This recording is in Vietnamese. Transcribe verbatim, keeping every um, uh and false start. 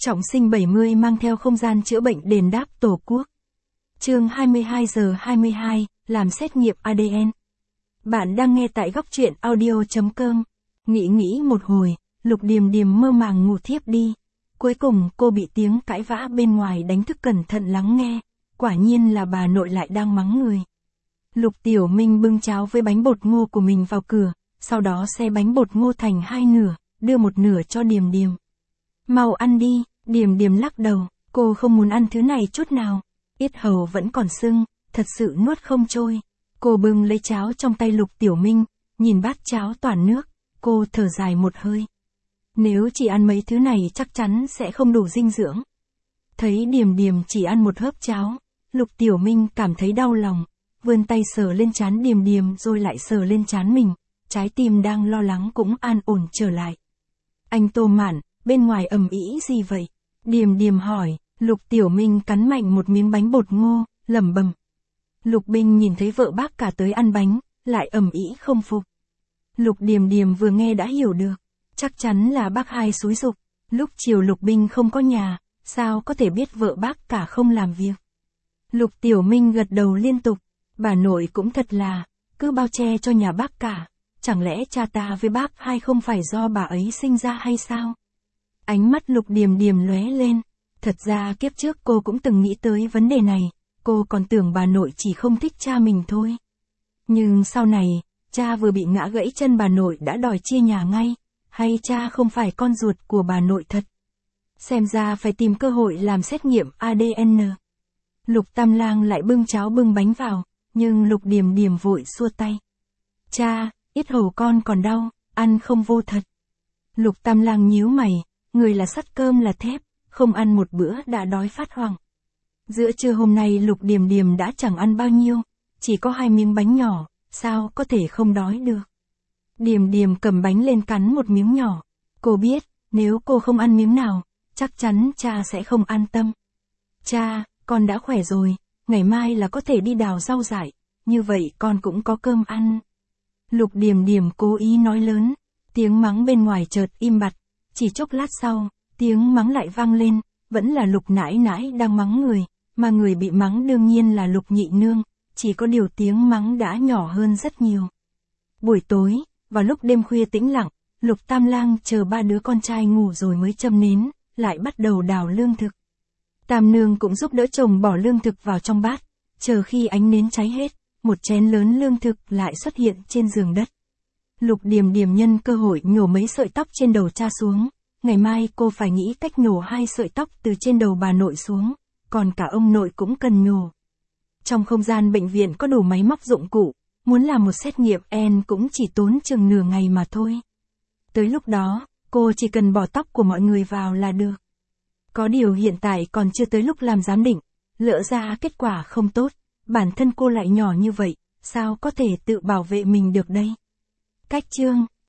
Trọng sinh bảy mươi mang theo không gian chữa bệnh đền đáp Tổ quốc. Chương hai mươi hai giờ hai mươi hai, làm xét nghiệm a đê en. Bạn đang nghe tại góc truyện audio chấm com. Nghĩ nghĩ một hồi, Lục Điềm Điềm mơ màng ngủ thiếp đi. Cuối cùng cô bị tiếng cãi vã bên ngoài đánh thức, cẩn thận lắng nghe. Quả nhiên là bà nội lại đang mắng người. Lục Tiểu Minh bưng cháo với bánh bột ngô của mình vào cửa, sau đó xé bánh bột ngô thành hai nửa, đưa một nửa cho Điềm Điềm. Mau ăn đi. Điềm Điềm lắc đầu, cô không muốn ăn thứ này chút nào. Yết hầu vẫn còn sưng, thật sự nuốt không trôi. Cô bưng lấy cháo trong tay Lục Tiểu Minh, nhìn bát cháo toàn nước, cô thở dài một hơi. Nếu chỉ ăn mấy thứ này chắc chắn sẽ không đủ dinh dưỡng. Thấy Điềm Điềm chỉ ăn một hớp cháo, Lục Tiểu Minh cảm thấy đau lòng, vươn tay sờ lên trán Điềm Điềm rồi lại sờ lên trán mình, trái tim đang lo lắng cũng an ổn trở lại. Anh Tô Mạn, bên ngoài ầm ĩ gì vậy? Điềm Điềm hỏi. Lục Tiểu Minh cắn mạnh một miếng bánh bột ngô, lẩm bẩm. Lục Binh nhìn thấy vợ bác cả tới ăn bánh, lại ầm ĩ không phục. Lục Điềm Điềm vừa nghe đã hiểu được, chắc chắn là bác hai xúi giục. Lúc chiều Lục Binh không có nhà, sao có thể biết vợ bác cả không làm việc? Lục Tiểu Minh gật đầu liên tục, bà nội cũng thật là, cứ bao che cho nhà bác cả, chẳng lẽ cha ta với bác hai không phải do bà ấy sinh ra hay sao? Ánh mắt Lục Điềm Điềm lóe lên, thật ra kiếp trước cô cũng từng nghĩ tới vấn đề này, cô còn tưởng bà nội chỉ không thích cha mình thôi. Nhưng sau này, cha vừa bị ngã gãy chân bà nội đã đòi chia nhà ngay, hay cha không phải con ruột của bà nội thật? Xem ra phải tìm cơ hội làm xét nghiệm a đê en. Lục Tam Lang lại bưng cháo bưng bánh vào, nhưng Lục Điềm Điềm vội xua tay. Cha, yết hầu con còn đau, ăn không vô thật. Lục Tam Lang nhíu mày, người là sắt cơm là thép, không ăn một bữa đã đói phát hoảng. Giữa trưa hôm nay Lục Điềm Điềm đã chẳng ăn bao nhiêu, chỉ có hai miếng bánh nhỏ, sao có thể không đói được. Điềm Điềm cầm bánh lên cắn một miếng nhỏ, cô biết, nếu cô không ăn miếng nào, chắc chắn cha sẽ không an tâm. Cha, con đã khỏe rồi, ngày mai là có thể đi đào rau dại, như vậy con cũng có cơm ăn. Lục Điềm Điềm cố ý nói lớn, tiếng mắng bên ngoài chợt im bặt. Chỉ chốc lát sau, tiếng mắng lại vang lên, vẫn là Lục nãi nãi đang mắng người, mà người bị mắng đương nhiên là Lục nhị nương, chỉ có điều tiếng mắng đã nhỏ hơn rất nhiều. Buổi tối, vào lúc đêm khuya tĩnh lặng, Lục Tam Lang chờ ba đứa con trai ngủ rồi mới châm nến, lại bắt đầu đào lương thực. Tam nương cũng giúp đỡ chồng bỏ lương thực vào trong bát, chờ khi ánh nến cháy hết, một chén lớn lương thực lại xuất hiện trên giường đất. Lục Điềm Điềm nhân cơ hội nhổ mấy sợi tóc trên đầu cha xuống, ngày mai cô phải nghĩ cách nhổ hai sợi tóc từ trên đầu bà nội xuống, còn cả ông nội cũng cần nhổ. Trong không gian bệnh viện có đủ máy móc dụng cụ, muốn làm một xét nghiệm a đê en cũng chỉ tốn chừng nửa ngày mà thôi. Tới lúc đó, cô chỉ cần bỏ tóc của mọi người vào là được. Có điều hiện tại còn chưa tới lúc làm giám định, lỡ ra kết quả không tốt, bản thân cô lại nhỏ như vậy, sao có thể tự bảo vệ mình được đây? Cách chương